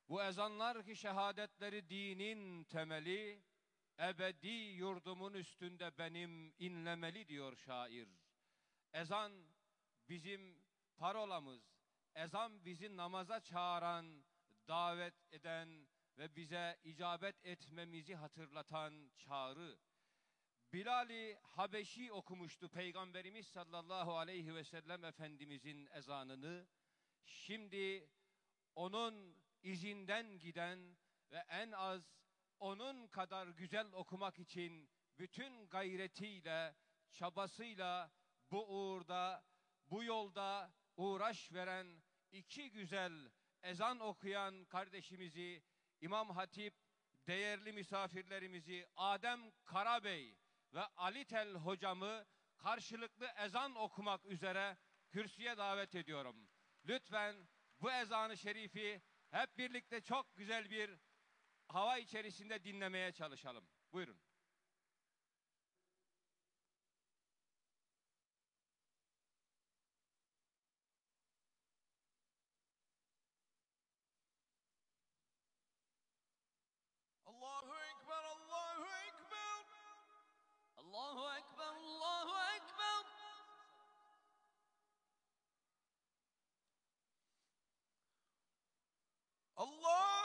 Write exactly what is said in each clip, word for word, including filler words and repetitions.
Bu ezanlar ki şehadetleri dinin temeli, ebedi yurdumun üstünde benim inlemeli diyor şair. Ezan bizim parolamız, ezan bizi namaza çağıran, davet eden ve bize icabet etmemizi hatırlatan çağrı. Bilal-i Habeşi okumuştu Peygamberimiz sallallahu aleyhi ve sellem Efendimizin ezanını. Şimdi onun izinden giden ve en az onun kadar güzel okumak için bütün gayretiyle, çabasıyla bu uğurda, bu yolda uğraş veren iki güzel ezan okuyan kardeşimizi, İmam Hatip, değerli misafirlerimizi Adem Karabey ve Ali Tel hocamı karşılıklı ezan okumak üzere kürsüye davet ediyorum. Lütfen bu ezanı şerifi hep birlikte çok güzel bir hava içerisinde dinlemeye çalışalım. Buyurun. Allahu Ekber, Allahu Ekber. Allahu Ekber, Allahu Ekber. Allah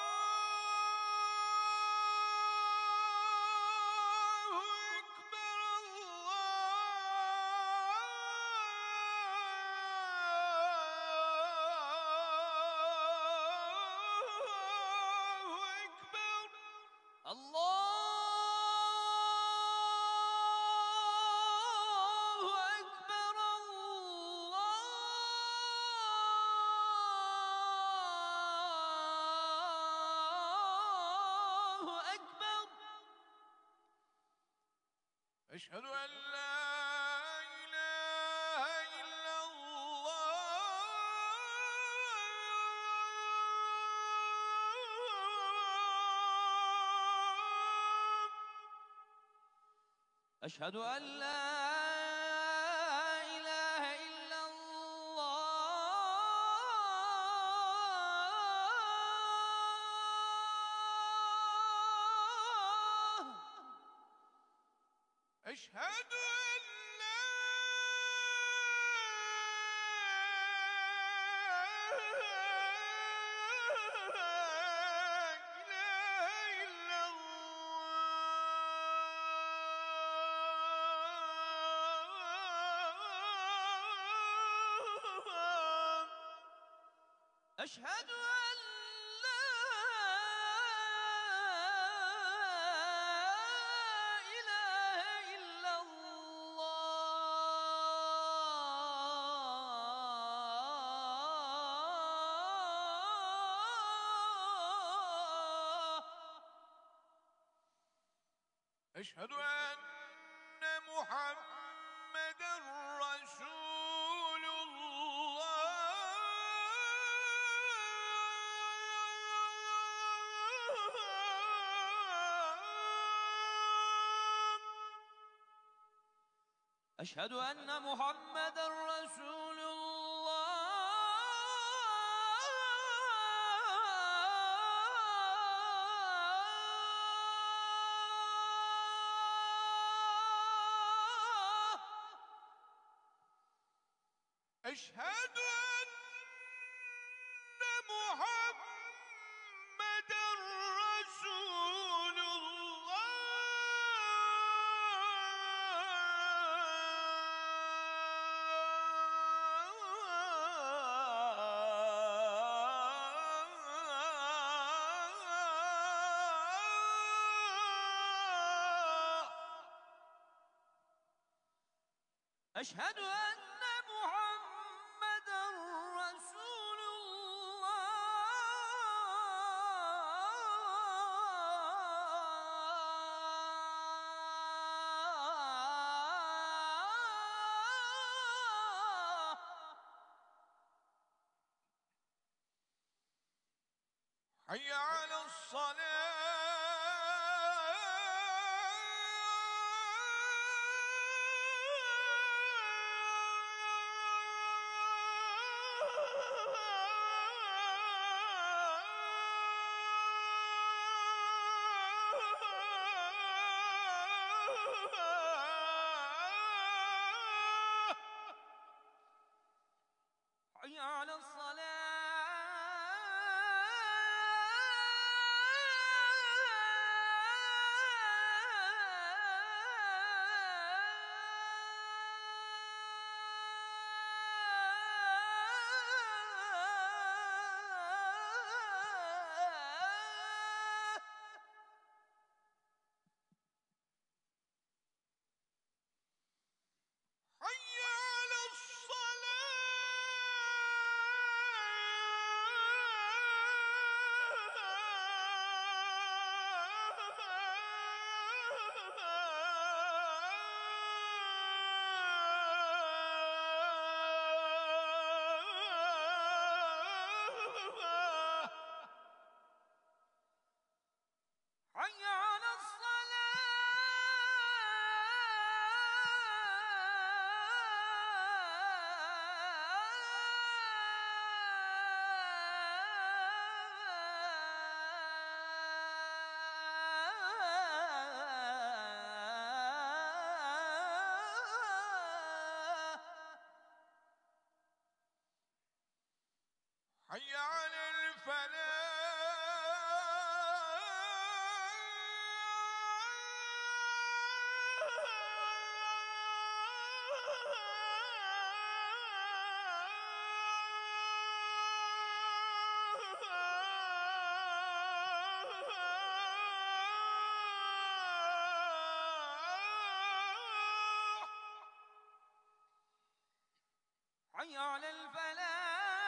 أشهد أن لا إله إلا الله أشهد أن لا إله إلا الله أشهد أن لا إله إلا الله أشهد أن لا إله إلا الله أشهد أن محمدًا رسول الله أشهد أن محمدًا رسول الله أشهد أن محمدًا رسول الله أشهد أن محمدًا رسول الله حي على الصلاة حي على حي على الفلاح حي على الفلاح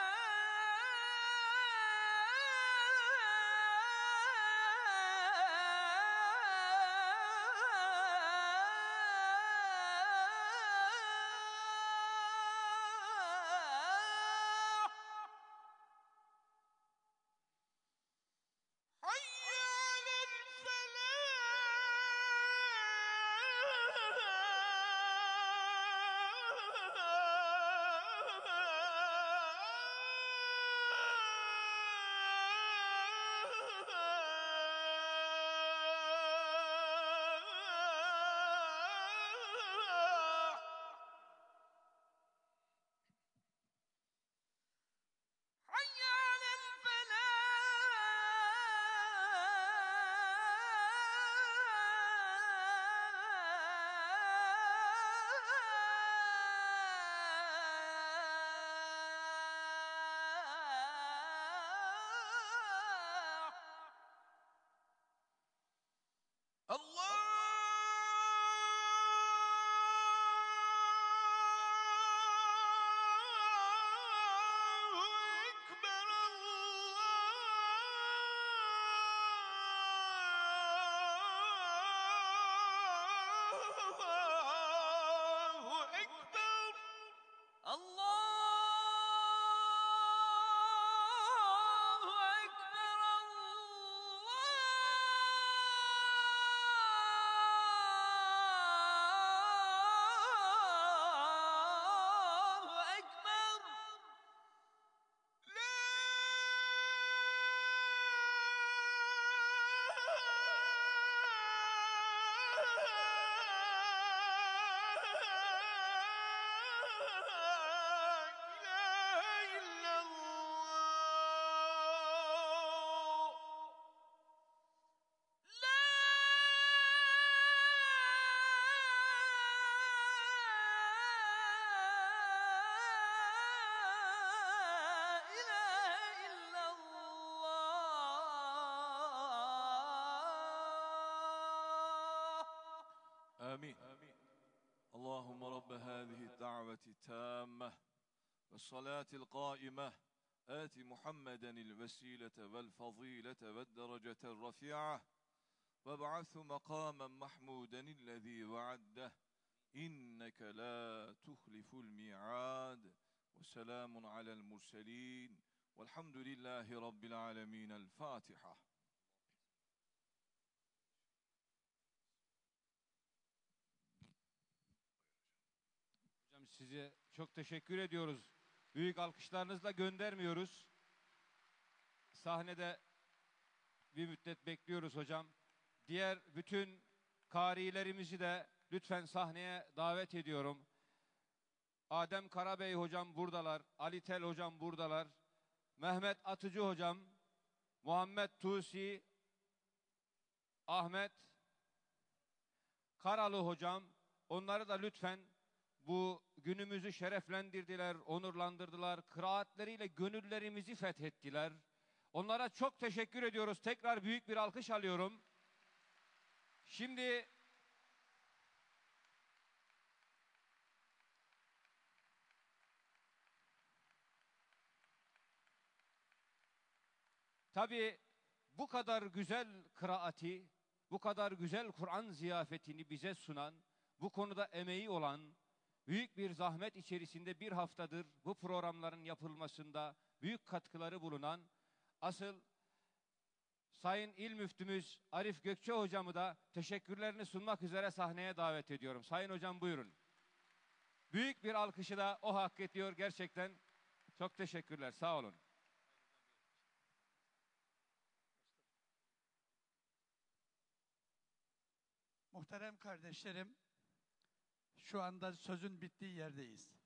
آمين. اللهم رب هذه الدعوة التامة والصلاة القائمة آت محمدا الوسيلة والفضيلة والدرجة الرفيعة وابعث مقاما محمودا الذي وعده إنك لا تخلف الميعاد وسلام على المرسلين والحمد لله رب العالمين. الفاتحة. Hocam size çok teşekkür ediyoruz. Büyük alkışlarınızla göndermiyoruz. Sahnede bir müddet bekliyoruz hocam. Diğer bütün karilerimizi de lütfen sahneye davet ediyorum. Adem Karabey hocam buradalar, Ali Tel hocam buradalar, Mehmet Atıcı hocam, Muhammed Tusi, Ahmet Karalı hocam, onları da lütfen, bu günümüzü şereflendirdiler, onurlandırdılar, kıraatleriyle gönüllerimizi fethettiler. Onlara çok teşekkür ediyoruz. Tekrar büyük bir alkış alıyorum. Şimdi tabii bu kadar güzel kıraati, bu kadar güzel Kur'an ziyafetini bize sunan, bu konuda emeği olan, büyük bir zahmet içerisinde bir haftadır bu programların yapılmasında büyük katkıları bulunan, asıl Sayın İl Müftümüz Arif Gökçe hocamı da teşekkürlerini sunmak üzere sahneye davet ediyorum. Sayın hocam buyurun. Büyük bir alkışı da o hak ediyor gerçekten. Çok teşekkürler, sağ olun. Muhterem kardeşlerim, şu anda sözün bittiği yerdeyiz.